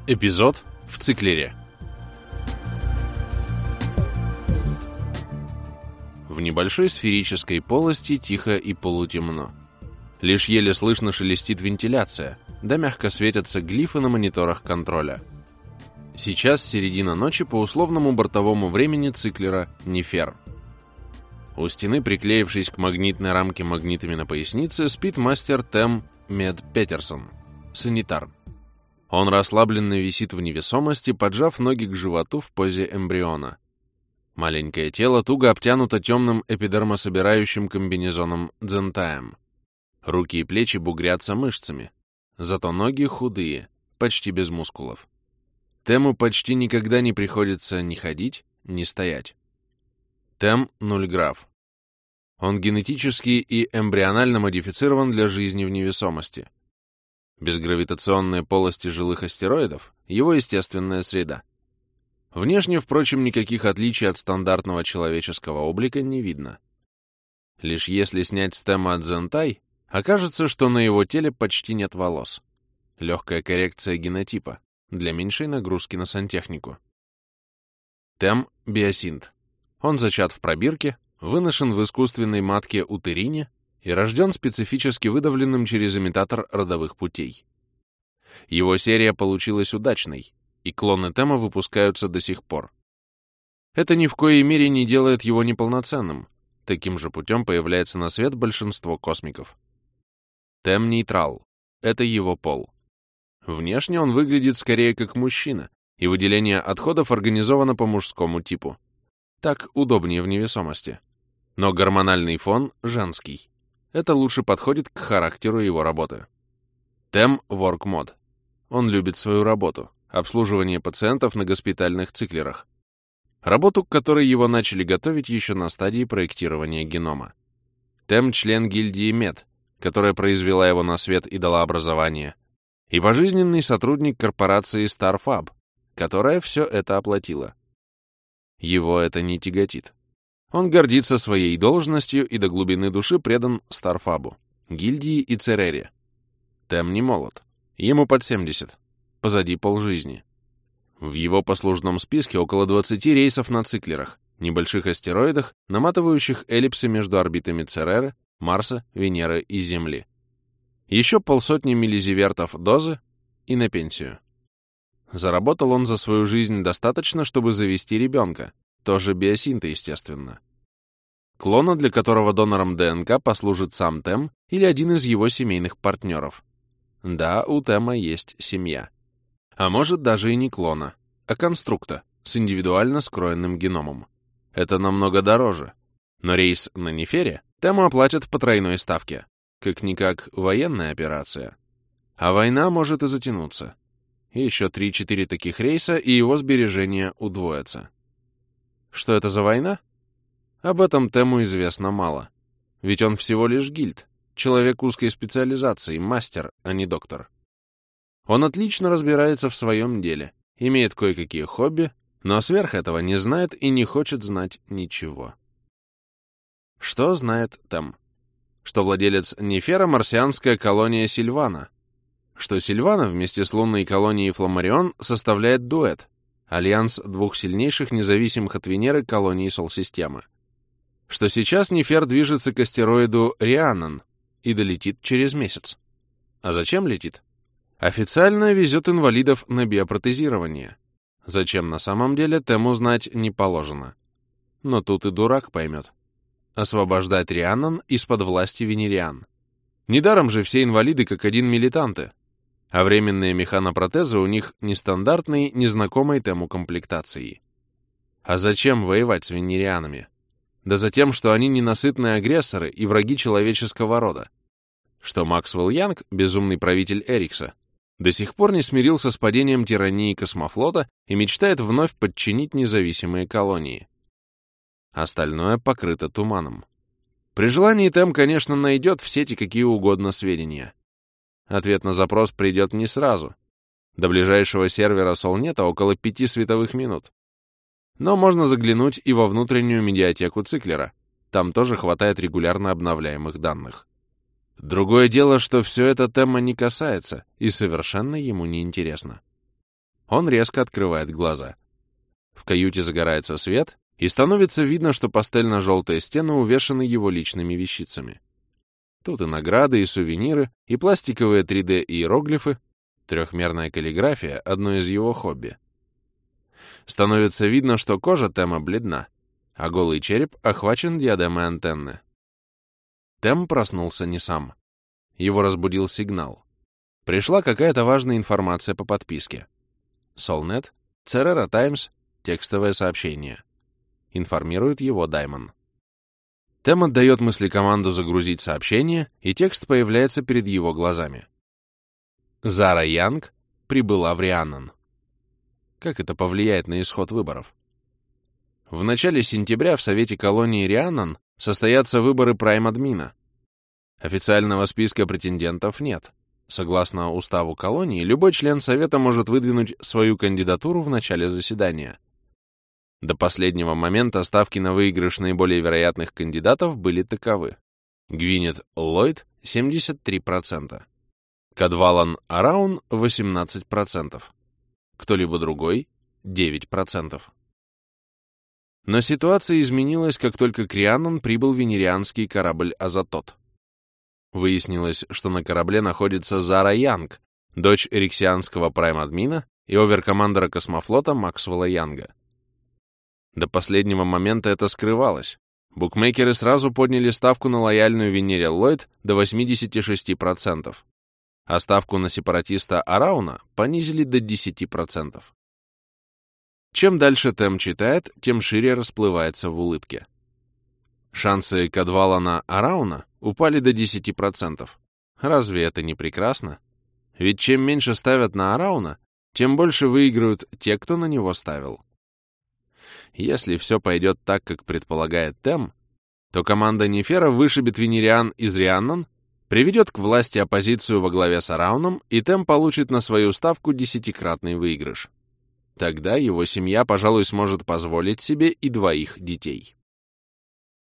Эпизод в циклере. В небольшой сферической полости тихо и полутемно. Лишь еле слышно шелестит вентиляция, да мягко светятся глифы на мониторах контроля. Сейчас середина ночи по условному бортовому времени циклера Нефер. У стены, приклеившись к магнитной рамке магнитами на пояснице, спит мастер Тем Мед Петерсон, санитар. Он расслабленно висит в невесомости, поджав ноги к животу в позе эмбриона. Маленькое тело туго обтянуто темным эпидермособирающим комбинезоном дзентаем. Руки и плечи бугрятся мышцами, зато ноги худые, почти без мускулов. Тему почти никогда не приходится ни ходить, ни стоять. Тем — нульграф. Он генетически и эмбрионально модифицирован для жизни в невесомости. Безгравитационные полости жилых астероидов — его естественная среда. Внешне, впрочем, никаких отличий от стандартного человеческого облика не видно. Лишь если снять с Тема дзентай, окажется, что на его теле почти нет волос. Легкая коррекция генотипа для меньшей нагрузки на сантехнику. Тем — биосинт. Он зачат в пробирке, выношен в искусственной матке утерине и рожден специфически выдавленным через имитатор родовых путей. Его серия получилась удачной, и клоны Тема выпускаются до сих пор. Это ни в коей мере не делает его неполноценным. Таким же путем появляется на свет большинство космиков. Тем нейтрал. Это его пол. Внешне он выглядит скорее как мужчина, и выделение отходов организовано по мужскому типу. Так удобнее в невесомости. Но гормональный фон женский. Это лучше подходит к характеру его работы. Тем — ворк-мод. Он любит свою работу, обслуживание пациентов на госпитальных циклерах. Работу, к которой его начали готовить еще на стадии проектирования генома. Тем — член гильдии Мед, которая произвела его на свет и дала образование, и пожизненный сотрудник корпорации Starfab, которая все это оплатила. Его это не тяготит. Он гордится своей должностью и до глубины души предан Старфабу, гильдии и Церере. Тем не молод. Ему под 70. Позади полжизни. В его послужном списке около 20 рейсов на циклерах, небольших астероидах, наматывающих эллипсы между орбитами Цереры, Марса, Венеры и Земли. Еще 50 миллизивертов дозы и на пенсию. Заработал он за свою жизнь достаточно, чтобы завести ребенка, тоже биосинта, естественно. Клона, для которого донором ДНК послужит сам Тем или один из его семейных партнеров. Да, у Тема есть семья. А может, даже и не клона, а конструкта с индивидуально скроенным геномом. Это намного дороже. Но рейс на Нефере Тему оплатят по тройной ставке. Как-никак военная операция. А война может и затянуться. Еще 3-4 таких рейса, и его сбережения удвоятся. Что это за война? Об этом Тему известно мало. Ведь он всего лишь гильд, человек узкой специализации, мастер, а не доктор. Он отлично разбирается в своем деле, имеет кое-какие хобби, но сверх этого не знает и не хочет знать ничего. Что знает Тем? Что владелец Нефера — марсианская колония Сильвана, что Сильвана вместе с лунной колонией Фламарион составляет дуэт, альянс двух сильнейших независимых от Венеры колоний Сол-системы, что сейчас Нефер движется к астероиду Рианнан и долетит через месяц. А зачем летит? Официально везет инвалидов на биопротезирование. Зачем на самом деле, Тему знать не положено. Но тут и дурак поймет. Освобождать Рианнан из-под власти венериан. Недаром же все инвалиды как один милитанты, а временные механопротезы у них нестандартной, незнакомой Тему комплектацией. А зачем воевать с венерианами? Да за тем, что они ненасытные агрессоры и враги человеческого рода. Что Максвелл Янг, безумный правитель Эрикса, до сих пор не смирился с падением тирании космофлота и мечтает вновь подчинить независимые колонии. Остальное покрыто туманом. При желании Тем, конечно, найдет в сети какие угодно сведения. Ответ на запрос придет не сразу. До ближайшего сервера Солнета около 5 световых минут. Но можно заглянуть и во внутреннюю медиатеку циклера. Там тоже хватает регулярно обновляемых данных. Другое дело, что все это Тема не касается и совершенно ему не интересно. Он резко открывает глаза. В каюте загорается свет, и становится видно, что пастельно-желтые стены увешаны его личными вещицами. Тут и награды, и сувениры, и пластиковые 3D-иероглифы, трехмерная каллиграфия — одно из его хобби. Становится видно, что кожа Тема бледна, а голый череп охвачен диадемой антенны. Тем проснулся не сам. Его разбудил сигнал. Пришла какая-то важная информация по подписке. Солнет, Церера Таймс, текстовое сообщение. Информирует его Даймон. Тем отдает мысли команду загрузить сообщение, и текст появляется перед его глазами. Зара Янг прибыла в Рианнан. Как это повлияет на исход выборов? В начале сентября в Совете колонии Рианнан состоятся выборы прайм-админа. Официального списка претендентов нет. Согласно уставу колонии, любой член Совета может выдвинуть свою кандидатуру в начале заседания. До последнего момента ставки на выигрыш наиболее вероятных кандидатов были таковы. Гвинет Ллойд — 73%, Кадвалан Араун — 18%, кто-либо другой — 9%. Но ситуация изменилась, как только к Рианнан прибыл венерианский корабль «Азатот». Выяснилось, что на корабле находится Зара Янг, дочь эриксианского прайм-админа и оверкомандера космофлота Максвелла Янга. До последнего момента это скрывалось. Букмекеры сразу подняли ставку на лояльную Венере Ллойд до 86%, а ставку на сепаратиста Арауна понизили до 10%. Чем дальше Тем читает, тем шире расплывается в улыбке. Шансы Кадвалана Арауна упали до 10%. Разве это не прекрасно? Ведь чем меньше ставят на Арауна, тем больше выиграют те, кто на него ставил. Если все пойдет так, как предполагает Тем, то команда Нефера вышибет венериан из Рианнан, приведет к власти оппозицию во главе с Арауном, и Тем получит на свою ставку 10-кратный выигрыш. Тогда его семья, пожалуй, сможет позволить себе и 2 детей.